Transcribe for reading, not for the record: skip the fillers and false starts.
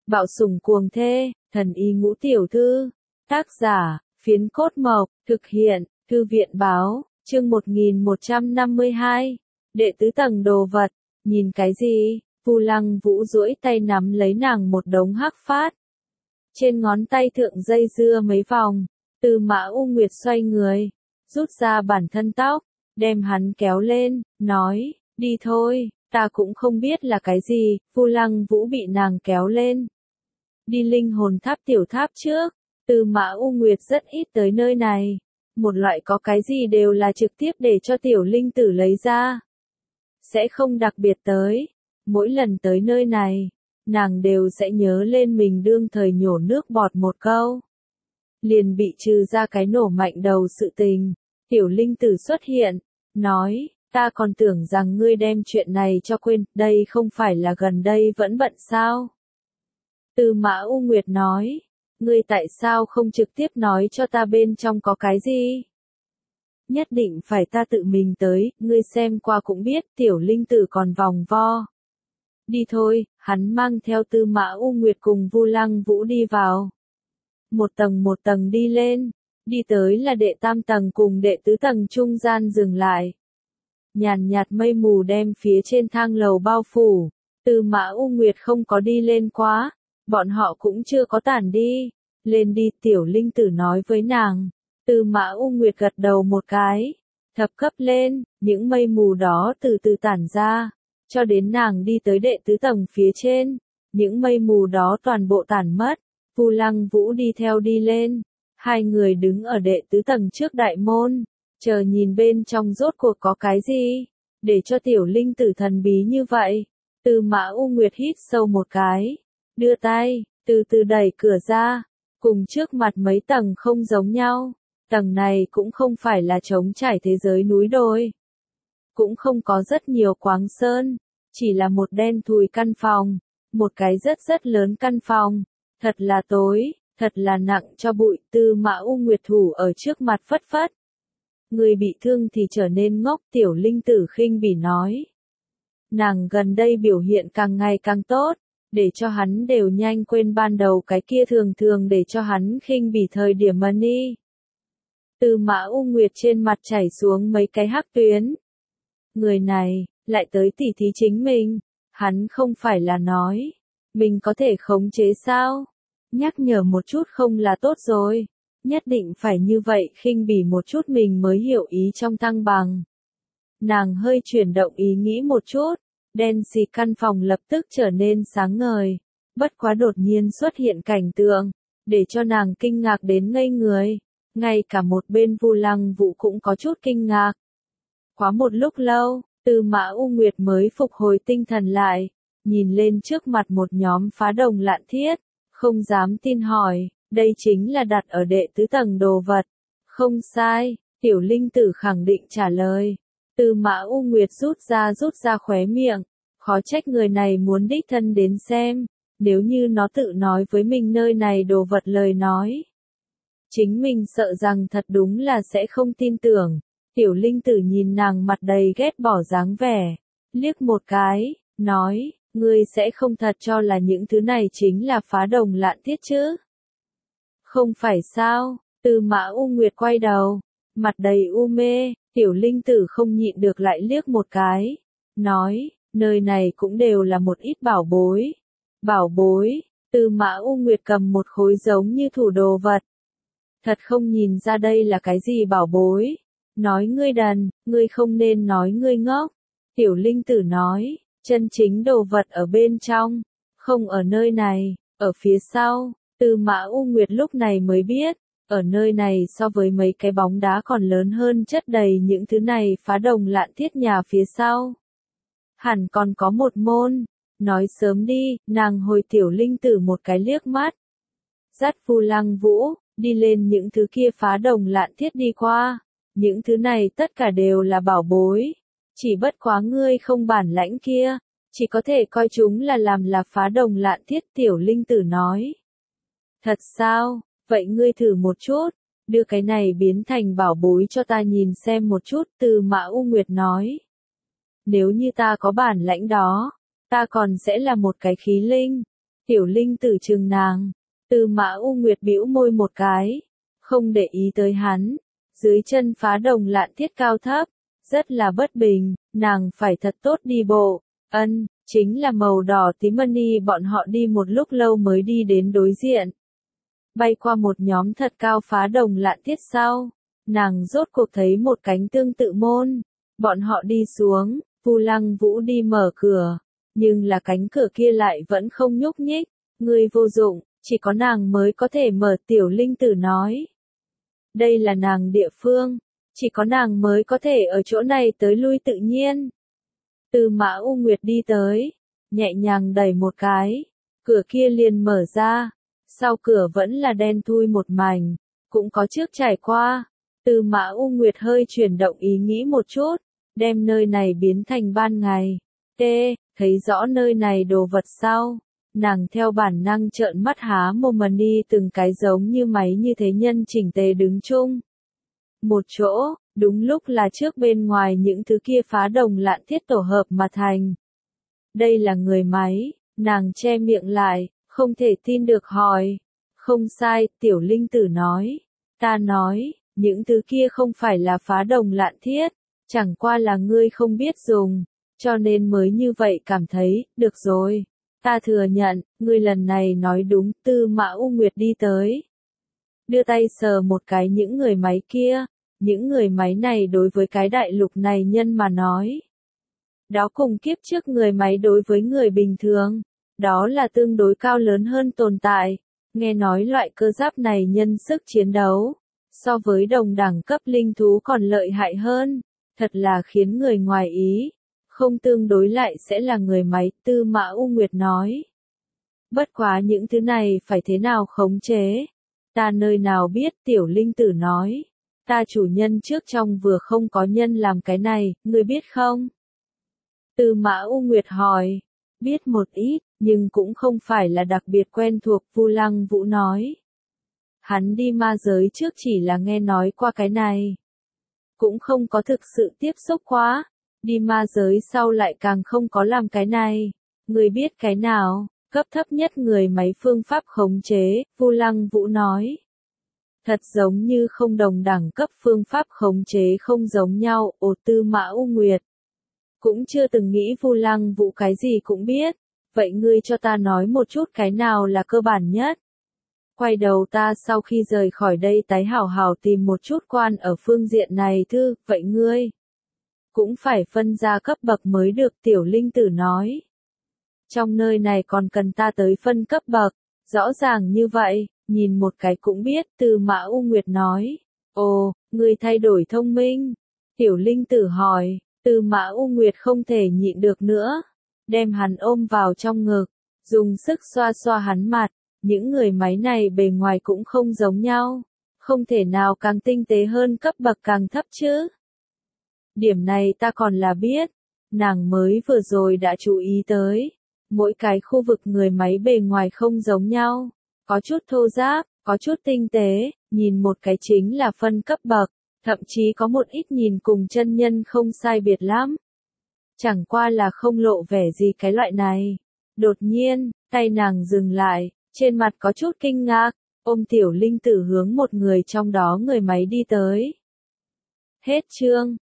Bạo sủng cuồng thê, thần y ngũ tiểu thư. Tác giả, Phiến Cốt Mộc, thực hiện, Thư viện báo, chương 1152. Đệ tứ tầng đồ vật, nhìn cái gì? Vu Lăng Vũ duỗi tay nắm lấy nàng một đống hắc phát. Trên ngón tay thượng dây dưa mấy vòng, Tư Mã U Nguyệt xoay người, rút ra bản thân tóc, đem hắn kéo lên, nói, đi thôi, ta cũng không biết là cái gì. Vu Lăng Vũ bị nàng kéo lên. Đi linh hồn tháp tiểu tháp trước, Tư Mã U Nguyệt rất ít tới nơi này. Một loại có cái gì đều là trực tiếp để cho tiểu linh tử lấy ra. Sẽ không đặc biệt tới. Mỗi lần tới nơi này, nàng đều sẽ nhớ lên mình đương thời nhổ nước bọt một câu. Liền bị trừ ra cái nổ mạnh đầu sự tình. Tiểu linh tử xuất hiện, nói, ta còn tưởng rằng ngươi đem chuyện này cho quên, đây không phải là gần đây vẫn bận sao? Tư Mã U Nguyệt nói, ngươi tại sao không trực tiếp nói cho ta bên trong có cái gì? Nhất định phải ta tự mình tới, ngươi xem qua cũng biết, tiểu linh tử còn vòng vo. Đi thôi, hắn mang theo Tư Mã U Nguyệt cùng Vu Lăng Vũ đi vào. Một tầng đi lên, đi tới là đệ tam tầng cùng đệ tứ tầng trung gian dừng lại. Nhàn nhạt mây mù đem phía trên thang lầu bao phủ, Tư Mã U Nguyệt không có đi lên quá, bọn họ cũng chưa có tản đi. Lên đi, tiểu linh tử nói với nàng. Tư Mã U Nguyệt gật đầu một cái, thập cấp lên, những mây mù đó từ từ tản ra, cho đến nàng đi tới đệ tứ tầng phía trên, những mây mù đó toàn bộ tản mất. Vu Lăng Vũ đi theo đi lên, hai người đứng ở đệ tứ tầng trước đại môn, chờ nhìn bên trong rốt cuộc có cái gì, để cho tiểu linh tử thần bí như vậy. Tư Mã U Nguyệt hít sâu một cái, đưa tay, từ từ đẩy cửa ra, cùng trước mặt mấy tầng không giống nhau. Tầng này cũng không phải là trống trải thế giới núi đồi, cũng không có rất nhiều quáng sơn, chỉ là một đen thùi căn phòng, một cái rất rất lớn căn phòng, thật là tối, thật là nặng cho bụi. Tư Mã U Nguyệt thủ ở trước mặt phất phất. Người bị thương thì trở nên ngốc, tiểu linh tử khinh bỉ nói. Nàng gần đây biểu hiện càng ngày càng tốt, để cho hắn đều nhanh quên ban đầu cái kia thường thường để cho hắn khinh bỉ thời điểm money. Tư Mã U Nguyệt trên mặt chảy xuống mấy cái hắc tuyến. Người này, lại tới tỉ thí chính mình, hắn không phải là nói, mình có thể khống chế sao? Nhắc nhở một chút không là tốt rồi, nhất định phải như vậy khinh bỉ một chút mình mới hiểu ý trong thăng bằng. Nàng hơi chuyển động ý nghĩ một chút, đen xì căn phòng lập tức trở nên sáng ngời, bất quá đột nhiên xuất hiện cảnh tượng, để cho nàng kinh ngạc đến ngây người. Ngay cả một bên Vu Lăng Vũ cũng có chút kinh ngạc. Quá một lúc lâu, Tư Mã U Nguyệt mới phục hồi tinh thần lại, nhìn lên trước mặt một nhóm phá đồng lạn thiết, không dám tin hỏi, đây chính là đặt ở đệ tứ tầng đồ vật. Không sai, tiểu linh tử khẳng định trả lời. Tư Mã U Nguyệt rút ra khóe miệng, khó trách người này muốn đích thân đến xem, nếu như nó tự nói với mình nơi này đồ vật lời nói. Chính mình sợ rằng thật đúng là sẽ không tin tưởng. Tiểu linh tử nhìn nàng mặt đầy ghét bỏ dáng vẻ, liếc một cái, nói, ngươi sẽ không thật cho là những thứ này chính là phá đồng lạn thiết chứ? Không phải sao? Tư Mã U Nguyệt quay đầu, mặt đầy u mê, tiểu linh tử không nhịn được lại liếc một cái, nói, nơi này cũng đều là một ít bảo bối. Bảo bối? Tư Mã U Nguyệt cầm một khối giống như thủ đồ vật. Thật không nhìn ra đây là cái gì bảo bối. Nói ngươi đần, ngươi không nên nói ngươi ngốc. Tiểu linh tử nói, chân chính đồ vật ở bên trong, không ở nơi này, ở phía sau. Tư Mã U Nguyệt lúc này mới biết, ở nơi này so với mấy cái bóng đá còn lớn hơn chất đầy những thứ này phá đồng lạn thiết nhà phía sau. Hẳn còn có một môn, nói sớm đi, nàng hồi tiểu linh tử một cái liếc mắt. Dắt Vu Lăng Vũ, đi lên những thứ kia phá đồng lạn thiết đi qua. Những thứ này tất cả đều là bảo bối. Chỉ bất quá ngươi không bản lãnh kia, chỉ có thể coi chúng là làm là phá đồng lạn thiết. Tiểu linh tử nói. Thật sao, vậy ngươi thử một chút, đưa cái này biến thành bảo bối cho ta nhìn xem một chút. Tư Mã U Nguyệt nói. Nếu như ta có bản lãnh đó, ta còn sẽ là một cái khí linh. Tiểu Linh Tử chừng nàng. Tư Mã U Nguyệt bĩu môi một cái, không để ý tới hắn. Dưới chân Phá Đồng Lạn Thiết cao thấp, rất là bất bình, nàng phải thật tốt đi bộ. Chính là màu đỏ tím mani bọn họ đi một lúc lâu mới đi đến đối diện. Bay qua một nhóm thật cao Phá Đồng Lạn Thiết sau, nàng rốt cuộc thấy một cánh tương tự môn. Bọn họ đi xuống, Vu Lăng Vũ đi mở cửa, nhưng là cánh cửa kia lại vẫn không nhúc nhích. Ngươi vô dụng, chỉ có nàng mới có thể mở. Tiểu Linh Tử nói. Đây là nàng địa phương, chỉ có nàng mới có thể ở chỗ này tới lui tự nhiên. Tư Mã U Nguyệt đi tới, nhẹ nhàng đẩy một cái, cửa kia liền mở ra, sau cửa vẫn là đen thui một mảnh, cũng có trước trải qua. Tư Mã U Nguyệt hơi chuyển động ý nghĩ một chút, đem nơi này biến thành ban ngày. Thấy rõ nơi này đồ vật sau, nàng theo bản năng trợn mắt há mồm mà đi, từng cái giống như máy như thế nhân chỉnh tề đứng chung một chỗ, đúng lúc là trước bên ngoài những thứ kia Phá Đồng Lạn Thiết tổ hợp mà thành. Đây là người máy, nàng che miệng lại, không thể tin được hỏi. Không sai, Tiểu Linh Tử nói. Ta nói, những thứ kia không phải là Phá Đồng Lạn Thiết, chẳng qua là ngươi không biết dùng, cho nên mới như vậy cảm thấy. Được rồi, ta thừa nhận, ngươi lần này nói đúng. Tư Mã U Nguyệt đi tới, đưa tay sờ một cái những người máy kia. Những người máy này đối với cái đại lục này nhân mà nói, đó cùng kiếp trước người máy đối với người bình thường, đó là tương đối cao lớn hơn tồn tại. Nghe nói loại cơ giáp này nhân sức chiến đấu, so với đồng đẳng cấp linh thú còn lợi hại hơn, thật là khiến người ngoài ý. Không tương đối lại sẽ là người máy. Tư Mã U Nguyệt nói. Bất quá những thứ này phải thế nào khống chế? Ta nơi nào biết. Tiểu Linh Tử nói. Ta chủ nhân trước trong vừa không có nhân làm cái này, ngươi biết không? Tư Mã U Nguyệt hỏi. Biết một ít, nhưng cũng không phải là đặc biệt quen thuộc. Vu Lăng Vũ nói. Hắn đi ma giới trước chỉ là nghe nói qua cái này, cũng không có thực sự tiếp xúc quá. Đi ma giới sau lại càng không có làm cái này. Ngươi biết cái nào? Cấp thấp nhất người máy phương pháp khống chế. Vu Lăng Vũ nói. Thật giống như không đồng đẳng cấp phương pháp khống chế không giống nhau. Ồ. Tư Mã U Nguyệt cũng chưa từng nghĩ Vu Lăng Vũ cái gì cũng biết. Vậy ngươi cho ta nói một chút cái nào là cơ bản nhất. Quay đầu ta sau khi rời khỏi đây tái hảo hảo tìm một chút quan ở phương diện này thư. Vậy ngươi cũng phải phân ra cấp bậc mới được. Tiểu Linh Tử nói. Trong nơi này còn cần ta tới phân cấp bậc. Rõ ràng như vậy, nhìn một cái cũng biết. Tư Mã U Nguyệt nói. Ồ, ngươi thay đổi thông minh. Tiểu Linh Tử hỏi. Tư Mã U Nguyệt không thể nhịn được nữa, đem hắn ôm vào trong ngực, dùng sức xoa xoa hắn mặt. Những người máy này bề ngoài cũng không giống nhau, không thể nào càng tinh tế hơn cấp bậc càng thấp chứ. Điểm này ta còn là biết, nàng mới vừa rồi đã chú ý tới. Mỗi cái khu vực người máy bề ngoài không giống nhau, có chút thô ráp, có chút tinh tế, nhìn một cái chính là phân cấp bậc, thậm chí có một ít nhìn cùng chân nhân không sai biệt lắm. Chẳng qua là không lộ vẻ gì cái loại này. Đột nhiên, tay nàng dừng lại, trên mặt có chút kinh ngạc, ôm Tiểu Linh Tử hướng một người trong đó người máy đi tới. Hết chương.